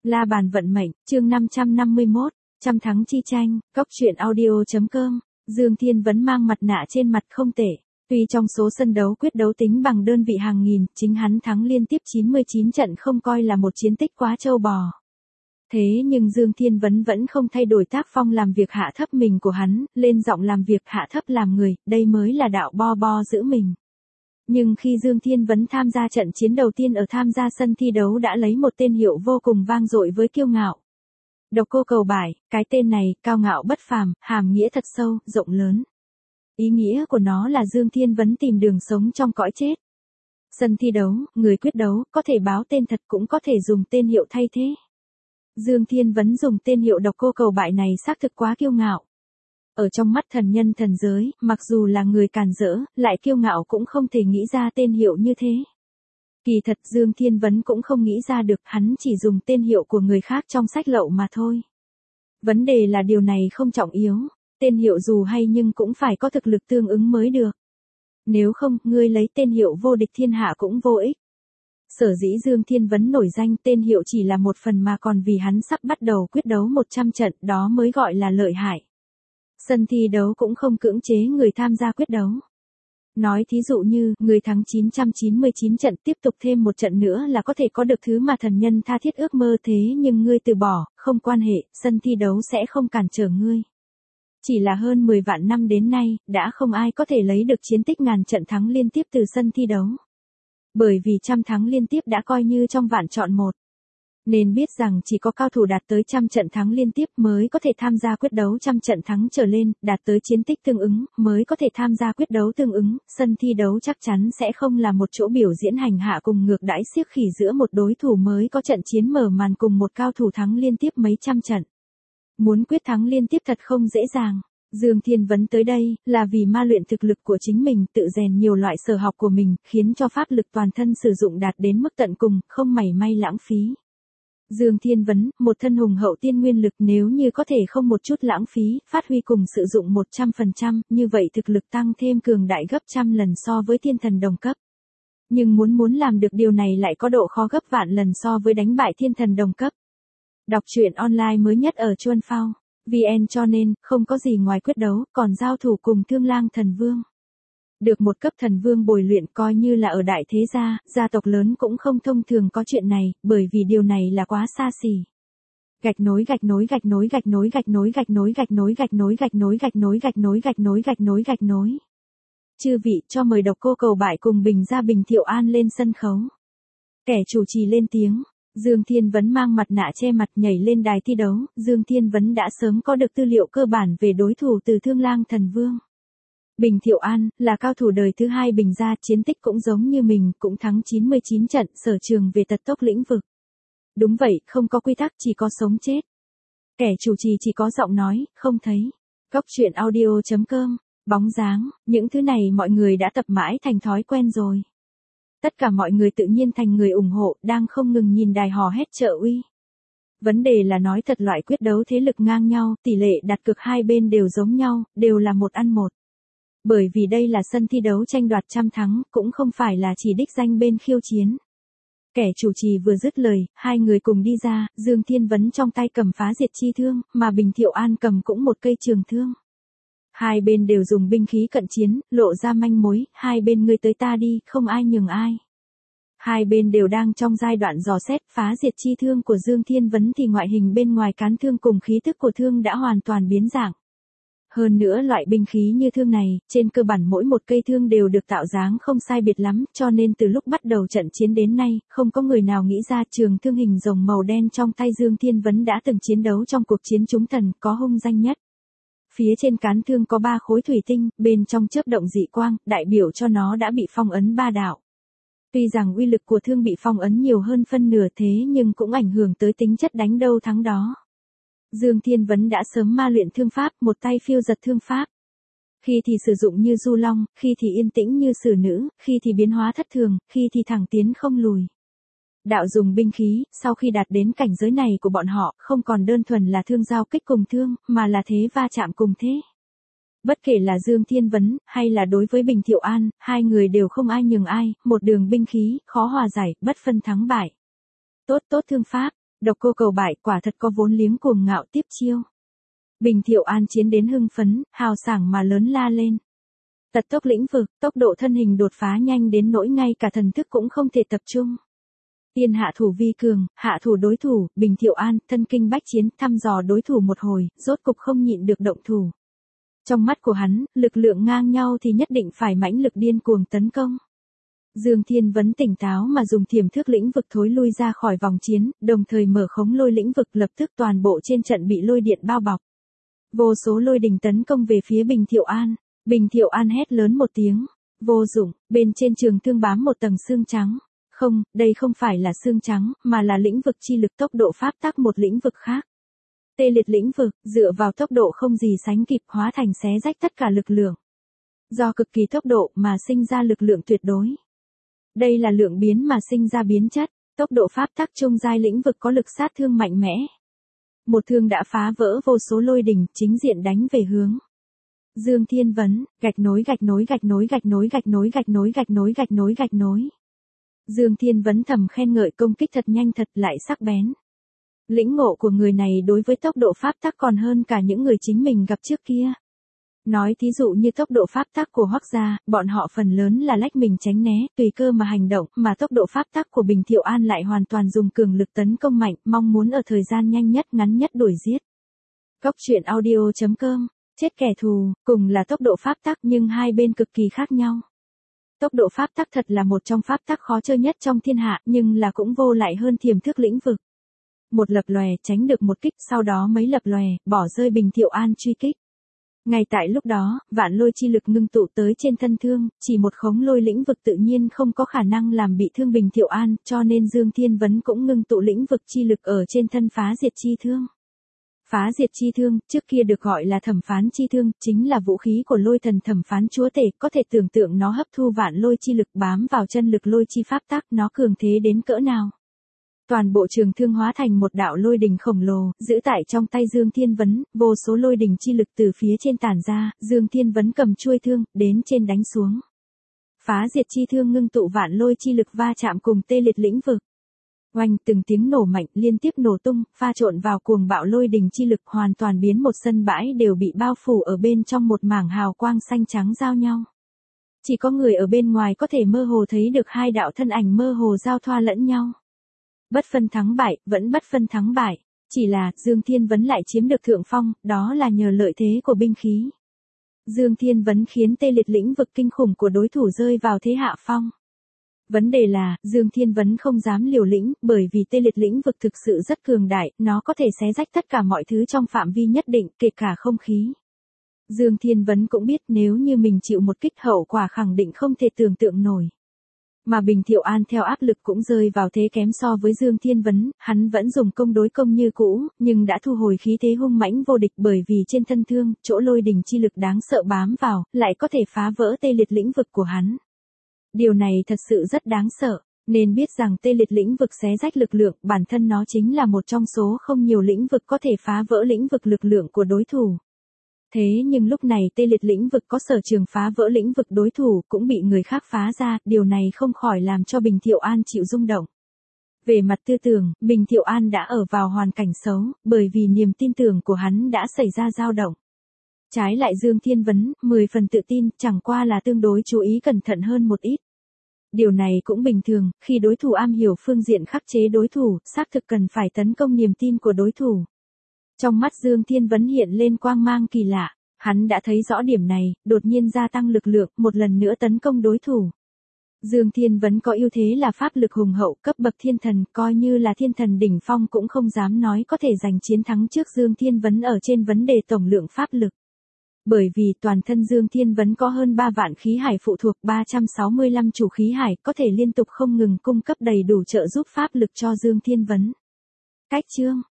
La bàn vận mệnh, chương 551, trăm thắng chi tranh, cóc truyện audio.com. Dương Thiên Vấn mang mặt nạ trên mặt không tệ. Tuy trong số sân đấu quyết đấu tính bằng đơn vị hàng nghìn, chính hắn thắng liên tiếp 99 trận không coi là một chiến tích quá trâu bò. Thế nhưng Dương Thiên Vấn vẫn không thay đổi tác phong làm việc hạ thấp mình của hắn, lên giọng làm việc hạ thấp làm người, đây mới là đạo bo bo giữ mình. Nhưng khi Dương Thiên Vấn tham gia trận chiến đầu tiên ở tham gia sân thi đấu đã lấy một tên hiệu vô cùng vang dội với kiêu ngạo. Độc Cô Cầu Bại, cái tên này, cao ngạo bất phàm, hàm nghĩa thật sâu, rộng lớn. Ý nghĩa của nó là Dương Thiên Vấn tìm đường sống trong cõi chết. Sân thi đấu, người quyết đấu, có thể báo tên thật cũng có thể dùng tên hiệu thay thế. Dương Thiên Vấn dùng tên hiệu Độc Cô Cầu Bại này xác thực quá kiêu ngạo. Ở trong mắt thần nhân thần giới, mặc dù là người càn rỡ, lại kiêu ngạo cũng không thể nghĩ ra tên hiệu như thế. Kỳ thật Dương Thiên Vấn cũng không nghĩ ra được, hắn chỉ dùng tên hiệu của người khác trong sách lậu mà thôi. Vấn đề là điều này không trọng yếu, tên hiệu dù hay nhưng cũng phải có thực lực tương ứng mới được. Nếu không, ngươi lấy tên hiệu vô địch thiên hạ cũng vô ích. Sở dĩ Dương Thiên Vấn nổi danh tên hiệu chỉ là một phần mà còn vì hắn sắp bắt đầu quyết đấu 100 trận, đó mới gọi là lợi hại. Sân thi đấu cũng không cưỡng chế người tham gia quyết đấu. Nói thí dụ như, người thắng 999 trận tiếp tục thêm một trận nữa là có thể có được thứ mà thần nhân tha thiết ước mơ, thế nhưng ngươi từ bỏ, không quan hệ, sân thi đấu sẽ không cản trở ngươi. Chỉ là hơn 10 vạn năm đến nay, đã không ai có thể lấy được chiến tích ngàn trận thắng liên tiếp từ sân thi đấu. Bởi vì trăm thắng liên tiếp đã coi như trong vạn chọn một. Nên biết rằng chỉ có cao thủ đạt tới trăm trận thắng liên tiếp mới có thể tham gia quyết đấu trăm trận thắng trở lên, đạt tới chiến tích tương ứng, mới có thể tham gia quyết đấu tương ứng, sân thi đấu chắc chắn sẽ không là một chỗ biểu diễn hành hạ cùng ngược đãi xiếc khỉ giữa một đối thủ mới có trận chiến mở màn cùng một cao thủ thắng liên tiếp mấy trăm trận. Muốn quyết thắng liên tiếp thật không dễ dàng. Dương Thiên Vấn tới đây, là vì ma luyện thực lực của chính mình, tự rèn nhiều loại sở học của mình, khiến cho pháp lực toàn thân sử dụng đạt đến mức tận cùng, không mảy may lãng phí. Dương Thiên Vấn, một thân hùng hậu tiên nguyên lực, nếu như có thể không một chút lãng phí, phát huy cùng sử dụng 100%, như vậy thực lực tăng thêm cường đại gấp trăm lần so với thiên thần đồng cấp. Nhưng muốn làm được điều này lại có độ khó gấp vạn lần so với đánh bại thiên thần đồng cấp. Đọc truyện online mới nhất ở Chuan Phao VN, cho nên, không có gì ngoài quyết đấu, còn giao thủ cùng Thương Lang Thần Vương. Được một cấp thần vương bồi luyện coi như là ở đại thế gia, gia tộc lớn cũng không thông thường có chuyện này, bởi vì điều này là quá xa xỉ. Gạch nối gạch nối gạch nối gạch nối gạch nối gạch nối gạch nối gạch nối gạch nối gạch nối gạch nối gạch nối gạch nối gạch nối. Chư vị, cho mời Độc Cô Cầu Bại cùng Bình Gia Bình Thiệu An lên sân khấu. Kẻ chủ trì lên tiếng. Dương Thiên Vấn mang mặt nạ che mặt nhảy lên đài thi đấu. Dương Thiên Vấn đã sớm có được tư liệu cơ bản về đối thủ từ Thương Lang Thần Vương. Bình Thiệu An, là cao thủ đời thứ hai Bình gia, chiến tích cũng giống như mình, cũng thắng 99 trận, sở trường về tật tốc lĩnh vực. Đúng vậy, không có quy tắc, chỉ có sống chết. Kẻ chủ trì chỉ có giọng nói, không thấy. Cóc truyện audio.com, bóng dáng, những thứ này mọi người đã tập mãi thành thói quen rồi. Tất cả mọi người tự nhiên thành người ủng hộ, đang không ngừng nhìn đài hò hét trợ uy. Vấn đề là nói thật, loại quyết đấu thế lực ngang nhau, tỷ lệ đặt cược hai bên đều giống nhau, đều là 1 ăn 1. Bởi vì đây là sân thi đấu tranh đoạt trăm thắng, cũng không phải là chỉ đích danh bên khiêu chiến. Kẻ chủ trì vừa dứt lời, hai người cùng đi ra, Dương Thiên Vấn trong tay cầm phá diệt chi thương, mà Bình Thiệu An cầm cũng một cây trường thương. Hai bên đều dùng binh khí cận chiến, lộ ra manh mối, hai bên ngươi tới ta đi, không ai nhường ai. Hai bên đều đang trong giai đoạn dò xét, phá diệt chi thương của Dương Thiên Vấn thì ngoại hình bên ngoài cán thương cùng khí tức của thương đã hoàn toàn biến dạng. Hơn nữa loại binh khí như thương này, trên cơ bản mỗi một cây thương đều được tạo dáng không sai biệt lắm, cho nên từ lúc bắt đầu trận chiến đến nay, không có người nào nghĩ ra trường thương hình rồng màu đen trong tay Dương Thiên Vấn đã từng chiến đấu trong cuộc chiến chúng thần, có hung danh nhất. Phía trên cán thương có 3 khối thủy tinh, bên trong chớp động dị quang, đại biểu cho nó đã bị phong ấn 3 đạo. Tuy rằng uy lực của thương bị phong ấn nhiều hơn phân nửa, thế nhưng cũng ảnh hưởng tới tính chất đánh đâu thắng đó. Dương Thiên Vấn đã sớm ma luyện thương pháp, một tay phiêu giật thương pháp. Khi thì sử dụng như du long, khi thì yên tĩnh như sử nữ, khi thì biến hóa thất thường, khi thì thẳng tiến không lùi. Đạo dùng binh khí, sau khi đạt đến cảnh giới này của bọn họ, không còn đơn thuần là thương giao kích cùng thương, mà là thế va chạm cùng thế. Bất kể là Dương Thiên Vấn, hay là đối với Bình Thiệu An, hai người đều không ai nhường ai, một đường binh khí, khó hòa giải, bất phân thắng bại. Tốt thương pháp. Độc Cô Cầu bại quả thật có vốn liếng cuồng ngạo tiếp chiêu. Bình Thiệu An chiến đến hưng phấn, hào sảng mà lớn la lên. Tật tốc lĩnh vực, tốc độ thân hình đột phá nhanh đến nỗi ngay cả thần thức cũng không thể tập trung. Tiên hạ thủ vi cường, hạ thủ đối thủ, Bình Thiệu An, thân kinh bách chiến, thăm dò đối thủ một hồi, rốt cục không nhịn được động thủ. Trong mắt của hắn, lực lượng ngang nhau thì nhất định phải mãnh lực điên cuồng tấn công. Dương Thiên Vấn tỉnh táo mà dùng thiểm thước lĩnh vực thối lui ra khỏi vòng chiến, đồng thời mở khống lôi lĩnh vực, lập tức toàn bộ trên trận bị lôi điện bao bọc. Vô số lôi đình tấn công về phía Bình Thiệu An. Bình Thiệu An hét lớn một tiếng. Vô dụng, bên trên trường thương bám một tầng xương trắng. Không, đây không phải là xương trắng, mà là lĩnh vực chi lực tốc độ pháp tắc một lĩnh vực khác. Tê liệt lĩnh vực, dựa vào tốc độ không gì sánh kịp hóa thành xé rách tất cả lực lượng. Do cực kỳ tốc độ mà sinh ra lực lượng tuyệt đối. Đây là lượng biến mà sinh ra biến chất, tốc độ pháp tắc trung giai lĩnh vực có lực sát thương mạnh mẽ. Một thương đã phá vỡ vô số lôi đỉnh, chính diện đánh về hướng Dương Thiên Vấn, gạch nối. Dương Thiên Vấn thầm khen ngợi công kích thật nhanh thật lại sắc bén. Lĩnh ngộ của người này đối với tốc độ pháp tắc còn hơn cả những người chính mình gặp trước kia. Nói thí dụ như tốc độ pháp tắc của Hoắc gia, bọn họ phần lớn là lách mình tránh né, tùy cơ mà hành động, mà tốc độ pháp tắc của Bình Thiệu An lại hoàn toàn dùng cường lực tấn công mạnh, mong muốn ở thời gian nhanh nhất ngắn nhất đuổi giết. Cốc truyện audio.com, chết kẻ thù, cùng là tốc độ pháp tắc nhưng hai bên cực kỳ khác nhau. Tốc độ pháp tắc thật là một trong pháp tắc khó chơi nhất trong thiên hạ, nhưng là cũng vô lại hơn thiểm thước lĩnh vực. Một lập lòe tránh được một kích, sau đó mấy lập lòe, bỏ rơi Bình Thiệu An truy kích. Ngay tại lúc đó, vạn lôi chi lực ngưng tụ tới trên thân thương, chỉ một khống lôi lĩnh vực tự nhiên không có khả năng làm bị thương Bình Thiệu An, cho nên Dương Thiên Vấn cũng ngưng tụ lĩnh vực chi lực ở trên thân phá diệt chi thương. Phá diệt chi thương, trước kia được gọi là thẩm phán chi thương, chính là vũ khí của lôi thần thẩm phán chúa tể, có thể tưởng tượng nó hấp thu vạn lôi chi lực bám vào chân lực lôi chi pháp tắc, nó cường thế đến cỡ nào. Toàn bộ trường thương hóa thành một đạo lôi đình khổng lồ, giữ tại trong tay Dương Thiên Vấn, vô số lôi đình chi lực từ phía trên tản ra, Dương Thiên Vấn cầm chuôi thương, đến trên đánh xuống. Phá diệt chi thương ngưng tụ vạn lôi chi lực va chạm cùng tê liệt lĩnh vực. Oanh, từng tiếng nổ mạnh liên tiếp nổ tung, pha trộn vào cuồng bạo lôi đình chi lực, hoàn toàn biến một sân bãi đều bị bao phủ ở bên trong một mảng hào quang xanh trắng giao nhau. Chỉ có người ở bên ngoài có thể mơ hồ thấy được hai đạo thân ảnh mơ hồ giao thoa lẫn nhau. Bất phân thắng bại, vẫn bất phân thắng bại. Chỉ là, Dương Thiên Vấn lại chiếm được thượng phong, đó là nhờ lợi thế của binh khí. Dương Thiên Vấn khiến tê liệt lĩnh vực kinh khủng của đối thủ rơi vào thế hạ phong. Vấn đề là, Dương Thiên Vấn không dám liều lĩnh, bởi vì tê liệt lĩnh vực thực sự rất cường đại, nó có thể xé rách tất cả mọi thứ trong phạm vi nhất định, kể cả không khí. Dương Thiên Vấn cũng biết nếu như mình chịu một kích hậu quả khẳng định không thể tưởng tượng nổi. Mà Bình Thiệu An theo áp lực cũng rơi vào thế kém so với Dương Thiên Vấn, hắn vẫn dùng công đối công như cũ, nhưng đã thu hồi khí thế hung mãnh vô địch bởi vì trên thân thương, chỗ lôi đình chi lực đáng sợ bám vào, lại có thể phá vỡ tê liệt lĩnh vực của hắn. Điều này thật sự rất đáng sợ, nên biết rằng tê liệt lĩnh vực xé rách lực lượng, bản thân nó chính là một trong số không nhiều lĩnh vực có thể phá vỡ lĩnh vực lực lượng của đối thủ. Thế nhưng lúc này tê liệt lĩnh vực có sở trường phá vỡ lĩnh vực đối thủ cũng bị người khác phá ra, điều này không khỏi làm cho Bình Thiệu An chịu rung động. Về mặt tư tưởng, Bình Thiệu An đã ở vào hoàn cảnh xấu, bởi vì niềm tin tưởng của hắn đã xảy ra dao động. Trái lại Dương Thiên Vấn, 10 phần tự tin, chẳng qua là tương đối chú ý cẩn thận hơn một ít. Điều này cũng bình thường, khi đối thủ am hiểu phương diện khắc chế đối thủ, xác thực cần phải tấn công niềm tin của đối thủ. Trong mắt Dương Thiên Vấn hiện lên quang mang kỳ lạ, hắn đã thấy rõ điểm này, đột nhiên gia tăng lực lượng, một lần nữa tấn công đối thủ. Dương Thiên Vấn có ưu thế là pháp lực hùng hậu, cấp bậc thiên thần, coi như là thiên thần đỉnh phong cũng không dám nói có thể giành chiến thắng trước Dương Thiên Vấn ở trên vấn đề tổng lượng pháp lực. Bởi vì toàn thân Dương Thiên Vấn có hơn 3 vạn khí hải phụ thuộc 365 chủ khí hải, có thể liên tục không ngừng cung cấp đầy đủ trợ giúp pháp lực cho Dương Thiên Vấn. Cách chương